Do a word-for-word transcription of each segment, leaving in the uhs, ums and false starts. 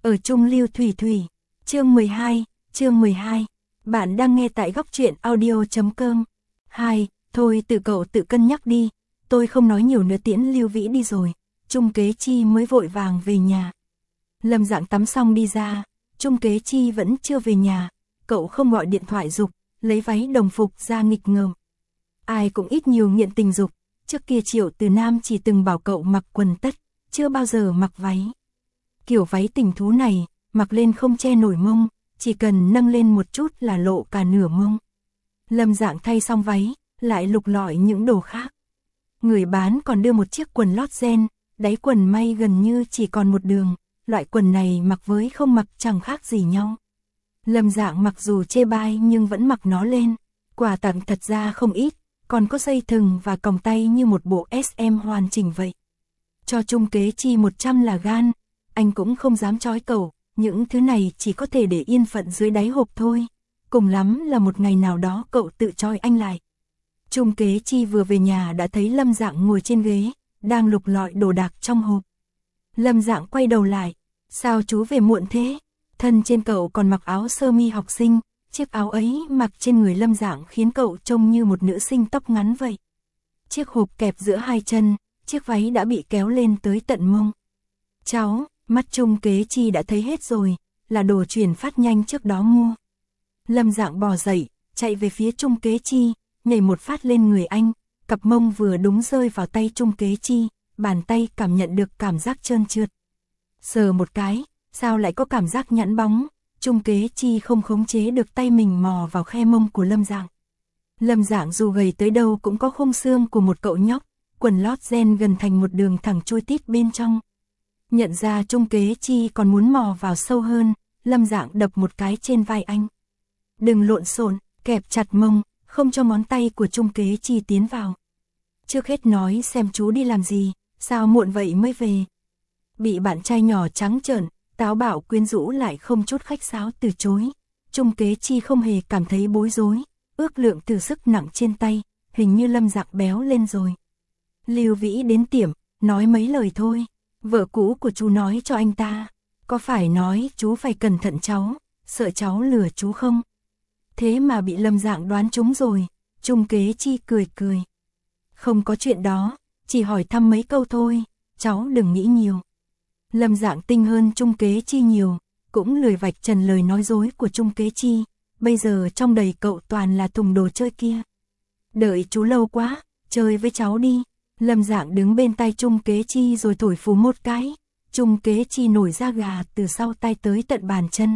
Ở chung Lưu Thủy Thủy, chương mười hai, chương mười hai. Bạn đang nghe tại góc truyện audio chấm com. hai. Thôi tự cậu tự cân nhắc đi, tôi không nói nhiều nữa, tiễn Lưu Vĩ đi rồi. Trung Kế Chi mới vội vàng về nhà. Lâm Dạng tắm xong đi ra, Trung Kế Chi vẫn chưa về nhà, cậu không gọi điện thoại giục, lấy váy đồng phục ra nghịch ngợm. Ai cũng ít nhiều nghiện tình dục, trước kia Triệu Từ Nam chỉ từng bảo cậu mặc quần tất, chưa bao giờ mặc váy. Kiểu váy tình thú này, mặc lên không che nổi mông, chỉ cần nâng lên một chút là lộ cả nửa mông. Lâm Dạng thay xong váy, lại lục lọi những đồ khác. Người bán còn đưa một chiếc quần lót ren, đáy quần may gần như chỉ còn một đường, loại quần này mặc với không mặc chẳng khác gì nhau. Lâm Dạng mặc dù chê bai nhưng vẫn mặc nó lên, quà tặng thật ra không ít, còn có dây thừng và còng tay như một bộ ét em hoàn chỉnh vậy. Cho Trung Kế Chi một trăm là gan, anh cũng không dám trói cậu, những thứ này chỉ có thể để yên phận dưới đáy hộp thôi, cùng lắm là một ngày nào đó cậu tự trói anh lại. Trung Kế Chi vừa về nhà đã thấy Lâm Dạng ngồi trên ghế, đang lục lọi đồ đạc trong hộp. Lâm Dạng quay đầu lại, sao chú về muộn thế? Thân trên cậu còn mặc áo sơ mi học sinh, chiếc áo ấy mặc trên người Lâm Dạng khiến cậu trông như một nữ sinh tóc ngắn vậy. Chiếc hộp kẹp giữa hai chân, chiếc váy đã bị kéo lên tới tận mông. Cháu, mắt Trung Kế Chi đã thấy hết rồi, là đồ chuyển phát nhanh trước đó mua. Lâm Dạng bò dậy, chạy về phía Trung Kế Chi, nhảy một phát lên người anh, cặp mông vừa đúng rơi vào tay Trung Kế Chi, bàn tay cảm nhận được cảm giác trơn trượt. Sờ một cái, sao lại có cảm giác nhẵn bóng, Trung Kế Chi không khống chế được tay mình mò vào khe mông của Lâm Dạng. Lâm Dạng dù gầy tới đâu cũng có khung xương của một cậu nhóc, quần lót ren gần thành một đường thẳng chui tít bên trong. Nhận ra Trung Kế Chi còn muốn mò vào sâu hơn, Lâm Dạng đập một cái trên vai anh. Đừng lộn xộn, kẹp chặt mông, không cho ngón tay của Trung Kế Chi tiến vào. Trước hết nói xem chú đi làm gì, sao muộn vậy mới về. Bị bạn trai nhỏ trắng trợn, táo bạo quyến rũ lại không chút khách sáo từ chối. Trung Kế Chi không hề cảm thấy bối rối, ước lượng từ sức nặng trên tay, hình như Lâm Dạng béo lên rồi. Lưu Vĩ đến tiệm, nói mấy lời thôi. Vợ cũ của chú nói cho anh ta, có phải nói chú phải cẩn thận cháu, sợ cháu lừa chú không? Thế mà bị Lâm Dạng đoán trúng rồi. Trung Kế Chi cười cười. Không có chuyện đó, chỉ hỏi thăm mấy câu thôi, cháu đừng nghĩ nhiều. Lâm Dạng tinh hơn Trung Kế Chi nhiều, cũng lười vạch trần lời nói dối của Trung Kế Chi, bây giờ trong đầy cậu toàn là thùng đồ chơi kia. Đợi chú lâu quá, chơi với cháu đi. Lâm Dạng đứng bên tay Trung Kế Chi rồi thổi phù một cái, Trung Kế Chi nổi da gà từ sau tay tới tận bàn chân.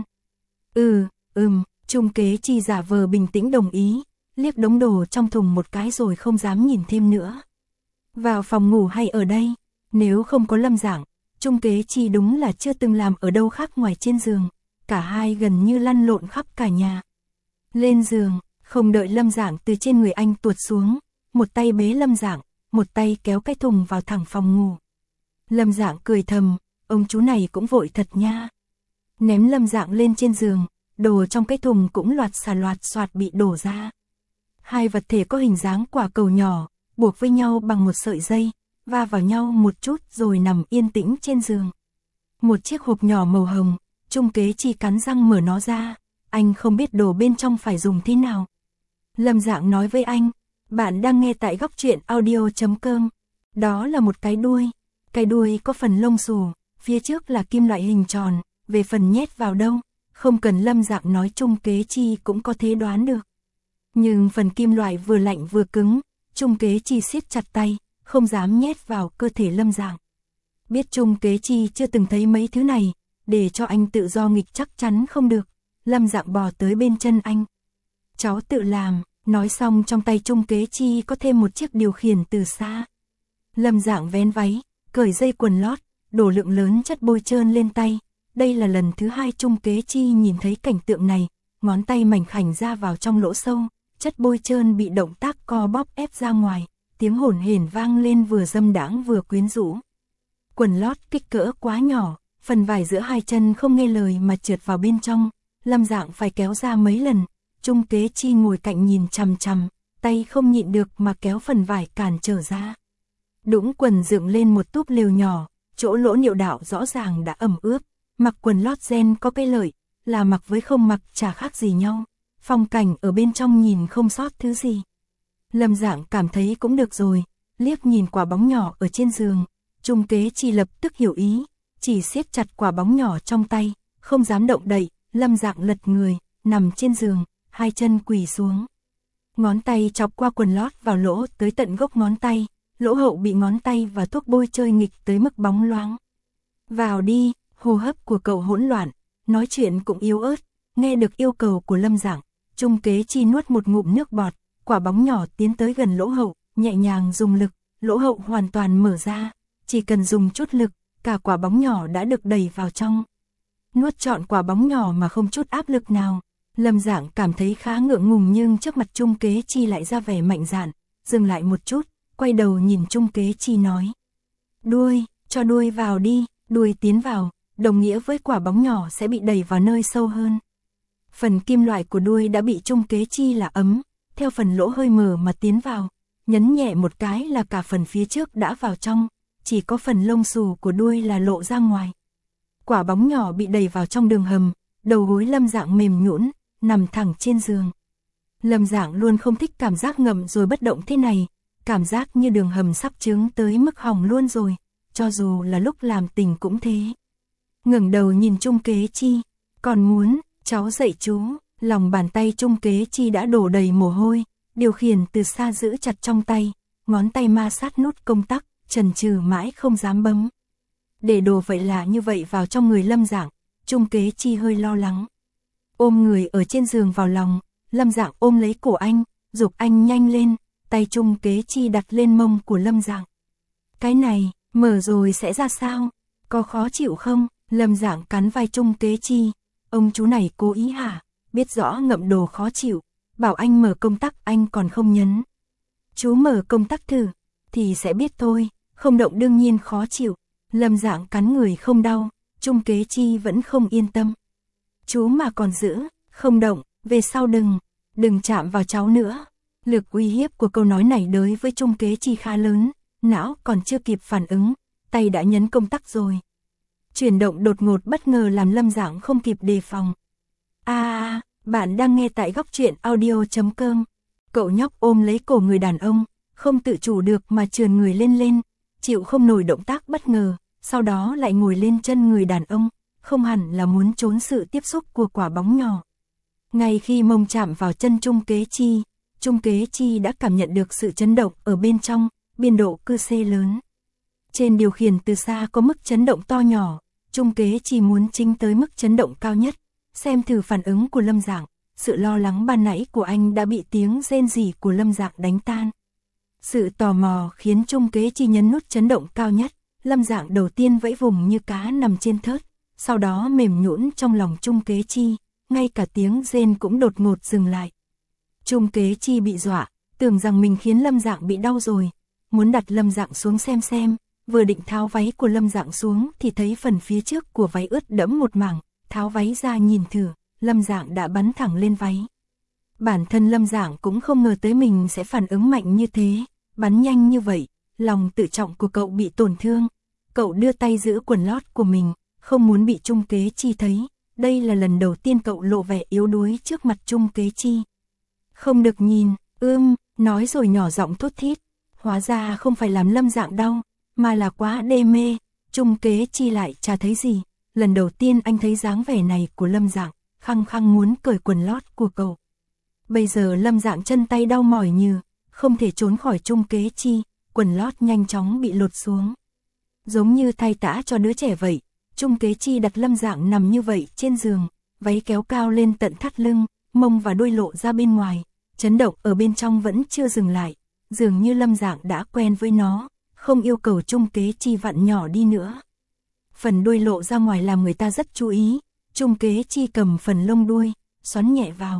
Ừ, ừm, Trung Kế Chi giả vờ bình tĩnh đồng ý, liếc đống đồ trong thùng một cái rồi không dám nhìn thêm nữa. Vào phòng ngủ hay ở đây? Nếu không có Lâm Dạng, Trung Kế Chi đúng là chưa từng làm ở đâu khác ngoài trên giường, cả hai gần như lăn lộn khắp cả nhà. Lên giường, không đợi Lâm Dạng từ trên người anh tuột xuống, một tay bế Lâm Dạng, một tay kéo cái thùng vào thẳng phòng ngủ. Lâm Dạng cười thầm, ông chú này cũng vội thật nha. Ném Lâm Dạng lên trên giường, đồ trong cái thùng cũng loạt xà loạt xoạt bị đổ ra. Hai vật thể có hình dáng quả cầu nhỏ, buộc với nhau bằng một sợi dây, va vào nhau một chút rồi nằm yên tĩnh trên giường. Một chiếc hộp nhỏ màu hồng, Trung Kế Chi cắn răng mở nó ra, anh không biết đồ bên trong phải dùng thế nào. Lâm Dạng nói với anh, bạn đang nghe tại góc truyện audio chấm com. Đó là một cái đuôi, cái đuôi có phần lông xù, phía trước là kim loại hình tròn, về phần nhét vào đâu, không cần Lâm Dạng nói Trung Kế Chi cũng có thể đoán được. Nhưng phần kim loại vừa lạnh vừa cứng, Trung Kế Chi siết chặt tay, không dám nhét vào cơ thể Lâm Dạng. Biết Trung Kế Chi chưa từng thấy mấy thứ này, để cho anh tự do nghịch chắc chắn không được, Lâm Dạng bò tới bên chân anh. Cháu tự làm. Nói xong trong tay Trung Kế Chi có thêm một chiếc điều khiển từ xa. Lâm Dạng vén váy, cởi dây quần lót, đổ lượng lớn chất bôi trơn lên tay. Đây là lần thứ hai Trung Kế Chi nhìn thấy cảnh tượng này, ngón tay mảnh khảnh ra vào trong lỗ sâu, chất bôi trơn bị động tác co bóp ép ra ngoài, tiếng hổn hển vang lên vừa dâm đãng vừa quyến rũ. Quần lót kích cỡ quá nhỏ, phần vải giữa hai chân không nghe lời mà trượt vào bên trong, Lâm Dạng phải kéo ra mấy lần. Trung Kế Chi ngồi cạnh nhìn chằm chằm, tay không nhịn được mà kéo phần vải cản trở ra. Đũng quần dựng lên một túp lều nhỏ, chỗ lỗ niệu đạo rõ ràng đã ẩm ướt, Mặc quần lót ren có cái lợi, là mặc với không mặc chả khác gì nhau, phong cảnh ở bên trong nhìn không sót thứ gì. Lâm Dạng cảm thấy cũng được rồi, liếc nhìn quả bóng nhỏ ở trên giường, Trung Kế Chi lập tức hiểu ý, chỉ siết chặt quả bóng nhỏ trong tay, không dám động đậy. Lâm Dạng lật người, nằm trên giường, hai chân quỳ xuống. Ngón tay chọc qua quần lót vào lỗ tới tận gốc ngón tay, lỗ hậu bị ngón tay và thuốc bôi chơi nghịch tới mức bóng loáng. Vào đi, hô hấp của cậu hỗn loạn, nói chuyện cũng yếu ớt, nghe được yêu cầu của Lâm Dạng, Trung Kế Chi nuốt một ngụm nước bọt, quả bóng nhỏ tiến tới gần lỗ hậu, nhẹ nhàng dùng lực, lỗ hậu hoàn toàn mở ra, chỉ cần dùng chút lực, cả quả bóng nhỏ đã được đẩy vào trong. Nuốt trọn quả bóng nhỏ mà không chút áp lực nào, Lâm Dạng cảm thấy khá ngượng ngùng nhưng trước mặt Trung Kế Chi lại ra vẻ mạnh dạn, dừng lại một chút, quay đầu nhìn Trung Kế Chi nói. Đuôi, cho đuôi vào đi, đuôi tiến vào, đồng nghĩa với quả bóng nhỏ sẽ bị đẩy vào nơi sâu hơn. Phần kim loại của đuôi đã bị Trung Kế Chi là ấm, theo phần lỗ hơi mở mà tiến vào, nhấn nhẹ một cái là cả phần phía trước đã vào trong, chỉ có phần lông xù của đuôi là lộ ra ngoài. Quả bóng nhỏ bị đẩy vào trong đường hầm, đầu gối Lâm Dạng mềm nhũn, nằm thẳng trên giường. Lâm Dạng luôn không thích cảm giác ngậm rồi bất động thế này, cảm giác như đường hầm sắp trướng tới mức hỏng luôn rồi, cho dù là lúc làm tình cũng thế. Ngẩng đầu nhìn Trung Kế Chi, còn muốn, cháu dạy chú, lòng bàn tay Trung Kế Chi đã đổ đầy mồ hôi, điều khiển từ xa giữ chặt trong tay, ngón tay ma sát nút công tắc, chần chừ mãi không dám bấm. Để đồ vậy là như vậy vào trong người Lâm Dạng, Trung Kế Chi hơi lo lắng. Ôm người ở trên giường vào lòng, Lâm Dạng ôm lấy cổ anh, giục anh nhanh lên, tay Trung Kế Chi đặt lên mông của Lâm Dạng. Cái này, mở rồi sẽ ra sao? Có khó chịu không? Lâm Dạng cắn vai Trung Kế Chi, ông chú này cố ý hả? Biết rõ ngậm đồ khó chịu, bảo anh mở công tắc anh còn không nhấn. Chú mở công tắc thử, thì sẽ biết thôi, không động đương nhiên khó chịu. Lâm Dạng cắn người không đau, Trung Kế Chi vẫn không yên tâm. Chú mà còn giữ, không động, về sau đừng, đừng chạm vào cháu nữa. Lực uy hiếp của câu nói này đối với Trung Kế Chi khá lớn, não còn chưa kịp phản ứng, tay đã nhấn công tắc rồi. Chuyển động đột ngột bất ngờ làm Lâm Dạng không kịp đề phòng. A à, bạn đang nghe tại góc truyện audio chấm com. Cậu nhóc ôm lấy cổ người đàn ông, không tự chủ được mà trườn người lên lên, chịu không nổi động tác bất ngờ, sau đó lại ngồi lên chân người đàn ông, không hẳn là muốn trốn sự tiếp xúc của quả bóng nhỏ. Ngay khi mông chạm vào chân Trung Kế Chi, Trung Kế Chi đã cảm nhận được sự chấn động ở bên trong, biên độ cơ C lớn. Trên điều khiển từ xa có mức chấn động to nhỏ, Trung Kế Chi muốn chinh tới mức chấn động cao nhất, xem thử phản ứng của Lâm Dạng. Sự lo lắng ban nãy của anh đã bị tiếng rên rỉ của Lâm Dạng đánh tan. Sự tò mò khiến Trung Kế Chi nhấn nút chấn động cao nhất, Lâm Dạng đầu tiên vẫy vùng như cá nằm trên thớt, sau đó mềm nhũn trong lòng Trung Kế Chi, ngay cả tiếng rên cũng đột ngột dừng lại. Trung Kế Chi bị dọa, tưởng rằng mình khiến Lâm Dạng bị đau rồi, muốn đặt Lâm Dạng xuống xem xem, vừa định tháo váy của Lâm Dạng xuống thì thấy phần phía trước của váy ướt đẫm một mảng, tháo váy ra nhìn thử, Lâm Dạng đã bắn thẳng lên váy. Bản thân Lâm Dạng cũng không ngờ tới mình sẽ phản ứng mạnh như thế, bắn nhanh như vậy, lòng tự trọng của cậu bị tổn thương. Cậu đưa tay giữ quần lót của mình, không muốn bị Trung Kế Chi thấy, đây là lần đầu tiên cậu lộ vẻ yếu đuối trước mặt Trung Kế Chi. Không được nhìn, ưm, nói rồi nhỏ giọng thốt thít, hóa ra không phải làm Lâm Dạng đau, mà là quá đê mê. Trung Kế Chi lại chả thấy gì, lần đầu tiên anh thấy dáng vẻ này của Lâm Dạng, khăng khăng muốn cởi quần lót của cậu. Bây giờ Lâm Dạng chân tay đau mỏi như, không thể trốn khỏi Trung Kế Chi, quần lót nhanh chóng bị lột xuống. Giống như thay tã cho đứa trẻ vậy, Trung Kế Chi đặt Lâm Dạng nằm như vậy trên giường, váy kéo cao lên tận thắt lưng, mông và đuôi lộ ra bên ngoài, chấn động ở bên trong vẫn chưa dừng lại, dường như Lâm Dạng đã quen với nó, không yêu cầu Trung Kế Chi vặn nhỏ đi nữa. Phần đuôi lộ ra ngoài làm người ta rất chú ý, Trung Kế Chi cầm phần lông đuôi, xoắn nhẹ vào.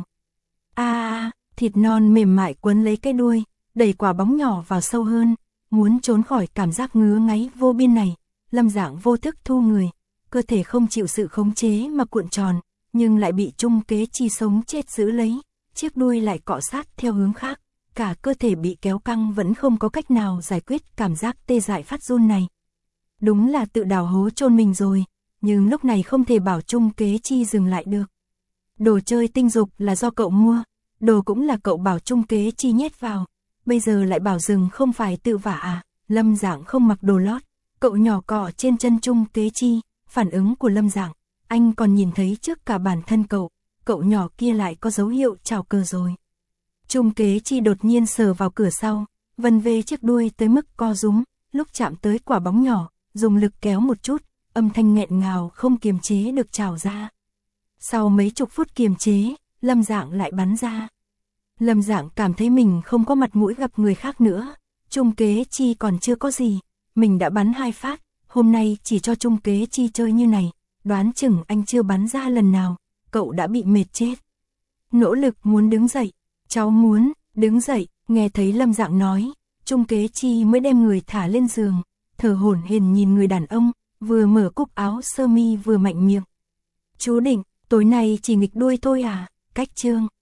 A à, thịt non mềm mại quấn lấy cái đuôi, đẩy quả bóng nhỏ vào sâu hơn, muốn trốn khỏi cảm giác ngứa ngáy vô biên này, Lâm Dạng vô thức thu người, cơ thể không chịu sự khống chế mà cuộn tròn, nhưng lại bị Trung Kế Chi sống chết giữ lấy, chiếc đuôi lại cọ sát theo hướng khác, cả cơ thể bị kéo căng vẫn không có cách nào giải quyết cảm giác tê dại phát run này. Đúng là tự đào hố chôn mình rồi, nhưng lúc này không thể bảo Trung Kế Chi dừng lại được. Đồ chơi tinh dục là do cậu mua, đồ cũng là cậu bảo Trung Kế Chi nhét vào, bây giờ lại bảo dừng không phải tự vả à? Lâm Dạng không mặc đồ lót, cậu nhỏ cọ trên chân Trung Kế Chi, phản ứng của Lâm Dạng, anh còn nhìn thấy trước cả bản thân cậu, cậu nhỏ kia lại có dấu hiệu trào cờ rồi. Trung Kế Chi đột nhiên sờ vào cửa sau, vần về chiếc đuôi tới mức co rúm, lúc chạm tới quả bóng nhỏ, dùng lực kéo một chút, âm thanh nghẹn ngào không kiềm chế được trào ra. Sau mấy chục phút kiềm chế, Lâm Dạng lại bắn ra. Lâm Dạng cảm thấy mình không có mặt mũi gặp người khác nữa, Trung Kế Chi còn chưa có gì, mình đã bắn hai phát, hôm nay chỉ cho Trung Kế Chi chơi như này, đoán chừng anh chưa bắn ra lần nào, cậu đã bị mệt chết. Nỗ lực muốn đứng dậy, cháu muốn, đứng dậy, nghe thấy Lâm Dạng nói, Trung Kế Chi mới đem người thả lên giường, thở hổn hển nhìn người đàn ông, vừa mở cúc áo sơ mi vừa mạnh miệng. Chú Định, tối nay chỉ nghịch đuôi thôi à, cách chương.